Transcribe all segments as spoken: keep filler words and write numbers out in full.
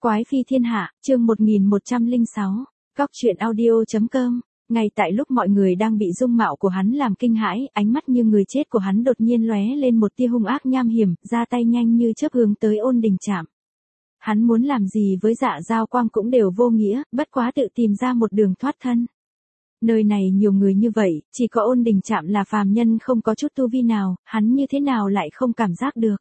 Quái phi thiên hạ, chương một nghìn một trăm lẻ sáu, Góc truyện audio.com. Ngay tại lúc mọi người đang bị dung mạo của hắn làm kinh hãi, ánh mắt như người chết của hắn đột nhiên lóe lên một tia hung ác nham hiểm, ra tay nhanh như chớp hướng tới Ôn Đình Trạm. Hắn muốn làm gì với Dạ Giao Quang cũng đều vô nghĩa, bất quá tự tìm ra một đường thoát thân. Nơi này nhiều người như vậy, chỉ có Ôn Đình Trạm là phàm nhân không có chút tu vi nào, hắn như thế nào lại không cảm giác được.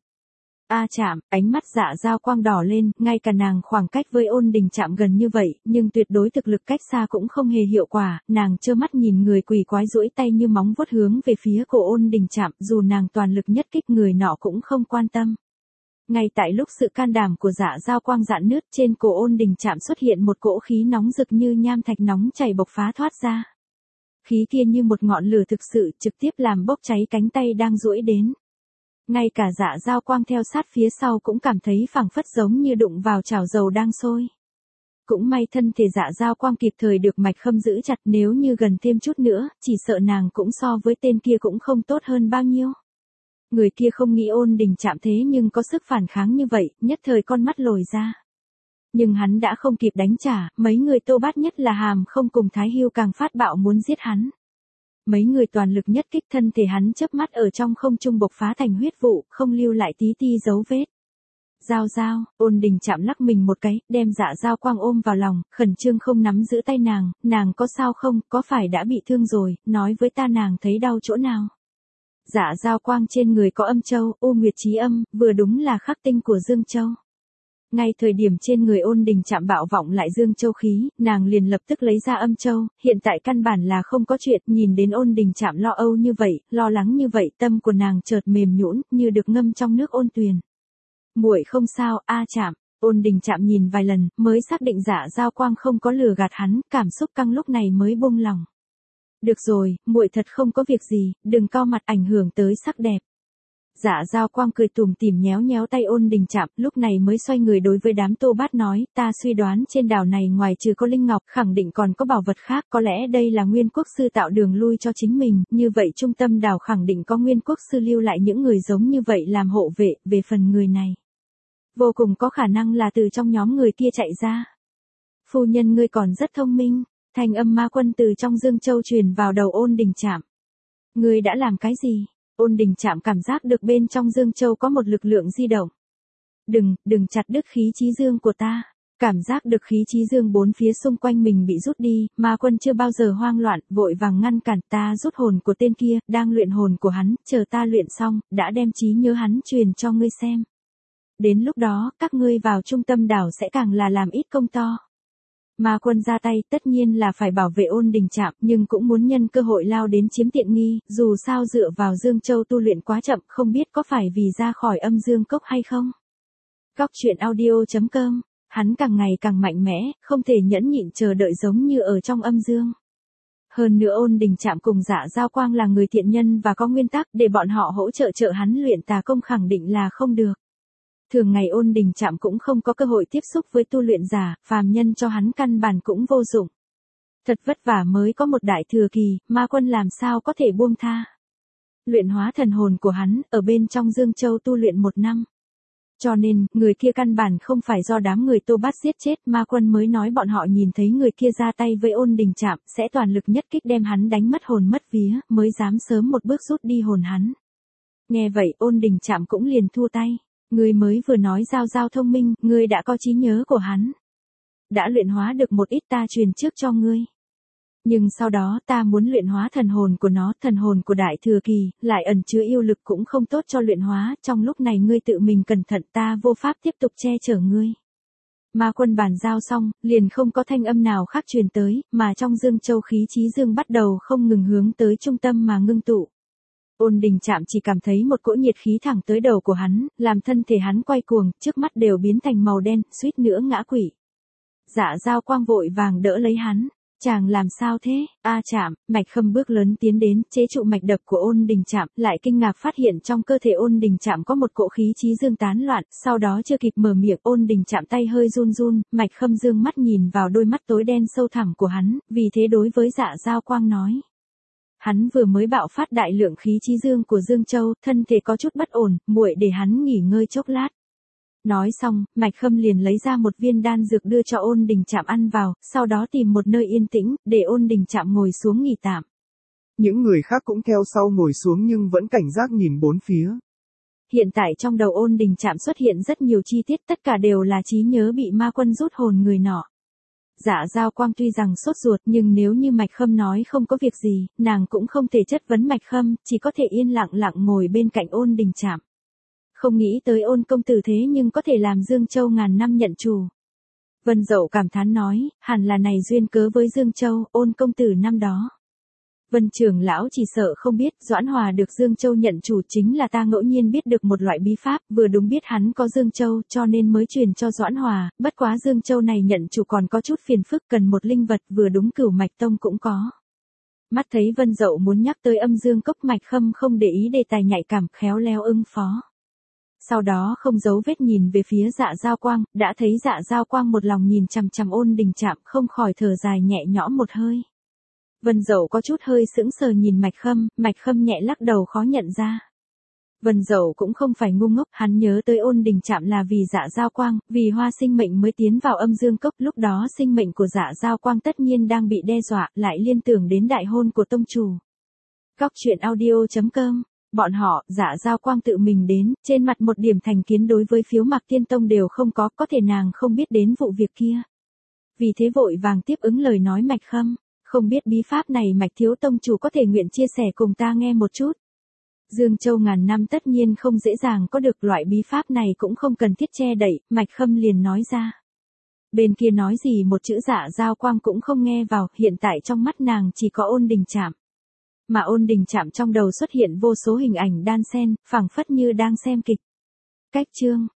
A Trạm, ánh mắt Dạ Giao Quang đỏ lên, ngay cả nàng khoảng cách với Ôn Đình Trạm gần như vậy, nhưng tuyệt đối thực lực cách xa cũng không hề hiệu quả, nàng trơ mắt nhìn người quỷ quái duỗi tay như móng vuốt hướng về phía cổ Ôn Đình Trạm, dù nàng toàn lực nhất kích người nọ cũng không quan tâm. Ngay tại lúc sự can đảm của Dạ Giao Quang rạn nứt, trên cổ Ôn Đình Trạm xuất hiện một cỗ khí nóng rực như nham thạch nóng chảy bộc phá thoát ra. Khí kia như một ngọn lửa thực sự, trực tiếp làm bốc cháy cánh tay đang duỗi đến. Ngay cả Dạ Giao Quang theo sát phía sau cũng cảm thấy phảng phất giống như đụng vào chảo dầu đang sôi. Cũng may thân thể Dạ Giao Quang kịp thời được Mạch Khâm giữ chặt, nếu như gần thêm chút nữa, chỉ sợ nàng cũng so với tên kia cũng không tốt hơn bao nhiêu. Người kia không nghĩ Ôn Đình Trạm thế nhưng có sức phản kháng như vậy, nhất thời con mắt lồi ra. Nhưng hắn đã không kịp đánh trả, mấy người Tô Bát nhất là Hàm Không cùng Thái Hưu càng phát bạo muốn giết hắn. Mấy người toàn lực nhất kích, thân thể hắn chớp mắt ở trong không trung bộc phá thành huyết vụ, không lưu lại tí ti dấu vết. Giao Giao, Ôn Đình Trạm lắc mình một cái, đem Dạ Giao Quang ôm vào lòng, khẩn trương không nắm giữ tay nàng, nàng có sao không, có phải đã bị thương rồi, nói với ta nàng thấy đau chỗ nào. Dạ Giao Quang trên người có âm châu, U Nguyệt Chí Âm, vừa đúng là khắc tinh của Dương Châu. Ngay thời điểm trên người Ôn Đình Trạm bạo vọng lại Dương Châu khí, nàng liền lập tức lấy ra âm châu, hiện tại căn bản là không có chuyện, nhìn đến Ôn Đình Trạm lo âu như vậy, lo lắng như vậy, tâm của nàng chợt mềm nhũn, như được ngâm trong nước ôn tuyền. Muội không sao, A Trạm. Ôn Đình Trạm nhìn vài lần, mới xác định Dạ Giao Quang không có lừa gạt hắn, cảm xúc căng lúc này mới buông lòng. Được rồi, muội thật không có việc gì, đừng cau mặt ảnh hưởng tới sắc đẹp. Dạ Giao Quang cười tủm tỉm nhéo nhéo tay Ôn Đình Trạm, lúc này mới xoay người đối với đám Tô Bát nói, ta suy đoán trên đảo này ngoài trừ có linh ngọc, khẳng định còn có bảo vật khác, có lẽ đây là Nguyên Quốc sư tạo đường lui cho chính mình, như vậy trung tâm đảo khẳng định có Nguyên Quốc sư lưu lại những người giống như vậy làm hộ vệ, về phần người này. Vô cùng có khả năng là từ trong nhóm người kia chạy ra. Phu nhân ngươi còn rất thông minh, thanh âm Ma Quân từ trong Dương Châu truyền vào đầu Ôn Đình Trạm. Ngươi đã làm cái gì? Ôn Đình Trạm cảm giác được bên trong Dương Châu có một lực lượng di động. Đừng, đừng chặt đứt khí chí dương của ta. Cảm giác được khí chí dương bốn phía xung quanh mình bị rút đi, Ma Quân chưa bao giờ hoang loạn, vội vàng ngăn cản, ta rút hồn của tên kia, đang luyện hồn của hắn, chờ ta luyện xong, đã đem trí nhớ hắn truyền cho ngươi xem. Đến lúc đó, các ngươi vào trung tâm đảo sẽ càng là làm ít công to. Ma Quân ra tay tất nhiên là phải bảo vệ Ôn Đình Trạm, nhưng cũng muốn nhân cơ hội lao đến chiếm tiện nghi, dù sao dựa vào Dương Châu tu luyện quá chậm, không biết có phải vì ra khỏi âm dương cốc hay không. Góc truyện audio.com, hắn càng ngày càng mạnh mẽ, không thể nhẫn nhịn chờ đợi giống như ở trong âm dương. Hơn nữa Ôn Đình Trạm cùng Dạ Giao Quang là người thiện nhân và có nguyên tắc, để bọn họ hỗ trợ trợ hắn luyện tà công khẳng định là không được. Thường ngày Ôn Đình Trạm cũng không có cơ hội tiếp xúc với tu luyện giả, phàm nhân cho hắn căn bản cũng vô dụng. Thật vất vả mới có một đại thừa kỳ, Ma Quân làm sao có thể buông tha. Luyện hóa thần hồn của hắn, ở bên trong Dương Châu tu luyện một năm. Cho nên, người kia căn bản không phải do đám người Tô Bát giết chết, Ma Quân mới nói bọn họ nhìn thấy người kia ra tay với Ôn Đình Trạm, sẽ toàn lực nhất kích đem hắn đánh mất hồn mất vía, mới dám sớm một bước rút đi hồn hắn. Nghe vậy, Ôn Đình Trạm cũng liền thua tay. Ngươi mới vừa nói Giao Giao thông minh, ngươi đã có trí nhớ của hắn. Đã luyện hóa được một ít ta truyền trước cho ngươi. Nhưng sau đó ta muốn luyện hóa thần hồn của nó, thần hồn của đại thừa kỳ, lại ẩn chứa yêu lực cũng không tốt cho luyện hóa, trong lúc này ngươi tự mình cẩn thận, ta vô pháp tiếp tục che chở ngươi. Ma Quân bàn giao xong, liền không có thanh âm nào khác truyền tới, mà trong Dương Châu khí chí dương bắt đầu không ngừng hướng tới trung tâm mà ngưng tụ. Ôn Đình Trạm chỉ cảm thấy một cỗ nhiệt khí thẳng tới đầu của hắn, làm thân thể hắn quay cuồng, trước mắt đều biến thành màu đen, suýt nữa ngã quỵ. Dạ Giao Quang vội vàng đỡ lấy hắn, chàng làm sao thế? A Trạm, Mạch Khâm bước lớn tiến đến, chế trụ mạch đập của Ôn Đình Trạm, lại kinh ngạc phát hiện trong cơ thể Ôn Đình Trạm có một cỗ khí chí dương tán loạn, sau đó chưa kịp mở miệng, Ôn Đình Trạm tay hơi run run, Mạch Khâm dương mắt nhìn vào đôi mắt tối đen sâu thẳm của hắn, vì thế đối với Dạ Giao Quang nói. Hắn vừa mới bạo phát đại lượng khí chí dương của Dương Châu, thân thể có chút bất ổn, muội để hắn nghỉ ngơi chốc lát. Nói xong, Mạch Khâm liền lấy ra một viên đan dược đưa cho Ôn Đình Trạm ăn vào, sau đó tìm một nơi yên tĩnh, để Ôn Đình Trạm ngồi xuống nghỉ tạm. Những người khác cũng theo sau ngồi xuống nhưng vẫn cảnh giác nhìn bốn phía. Hiện tại trong đầu Ôn Đình Trạm xuất hiện rất nhiều chi tiết, tất cả đều là trí nhớ bị ma quân rút hồn người nọ. Dạ Giao Quang tuy rằng sốt ruột nhưng nếu như Mạch Khâm nói không có việc gì, nàng cũng không thể chất vấn Mạch Khâm, chỉ có thể yên lặng lặng ngồi bên cạnh Ôn Đình Trạm. Không nghĩ tới Ôn công tử thế nhưng có thể làm Dương Châu ngàn năm nhận chủ. Vân Dậu cảm thán nói, hẳn là này duyên cớ với Dương Châu, Ôn công tử năm đó. Vân trưởng lão chỉ sợ không biết, Doãn Hòa được Dương Châu nhận chủ chính là ta ngẫu nhiên biết được một loại bí pháp, vừa đúng biết hắn có Dương Châu cho nên mới truyền cho Doãn Hòa, bất quá Dương Châu này nhận chủ còn có chút phiền phức, cần một linh vật, vừa đúng Cửu Mạch Tông cũng có. Mắt thấy Vân Dậu muốn nhắc tới Âm Dương Cốc, Mạch Khâm không để ý đề tài nhạy cảm, khéo léo ưng phó. Sau đó không giấu vết nhìn về phía Dạ Giao Quang, đã thấy Dạ Giao Quang một lòng nhìn chằm chằm Ôn Đình Trạm, không khỏi thở dài nhẹ nhõm một hơi. Vân Dậu có chút hơi sững sờ nhìn Mạch Khâm, Mạch Khâm nhẹ lắc đầu khó nhận ra. Vân Dậu cũng không phải ngu ngốc, hắn nhớ tới Ôn Đình Trạm là vì Dạ Giao Quang, vì Hoa Sinh Mệnh mới tiến vào Âm Dương Cốc, lúc đó sinh mệnh của Dạ Giao Quang tất nhiên đang bị đe dọa, lại liên tưởng đến đại hôn của tông chủ. Góc truyện audio chấm com. Bọn họ, Dạ Giao Quang tự mình đến, trên mặt một điểm thành kiến đối với Phiếu Mạc Tiên Tông đều không có, có thể nàng không biết đến vụ việc kia. Vì thế vội vàng tiếp ứng lời nói Mạch Khâm, không biết bí pháp này Mạch thiếu tông chủ có thể nguyện chia sẻ cùng ta nghe một chút. Dương Châu ngàn năm tất nhiên không dễ dàng có được loại bí pháp này, cũng không cần thiết che đậy, Mạch Khâm liền nói ra. Bên kia nói gì một chữ Dạ Giao Quang cũng không nghe vào, hiện tại trong mắt nàng chỉ có Ôn Đình Trạm. Mà Ôn Đình Trạm trong đầu xuất hiện vô số hình ảnh đan xen, phảng phất như đang xem kịch. Cách chương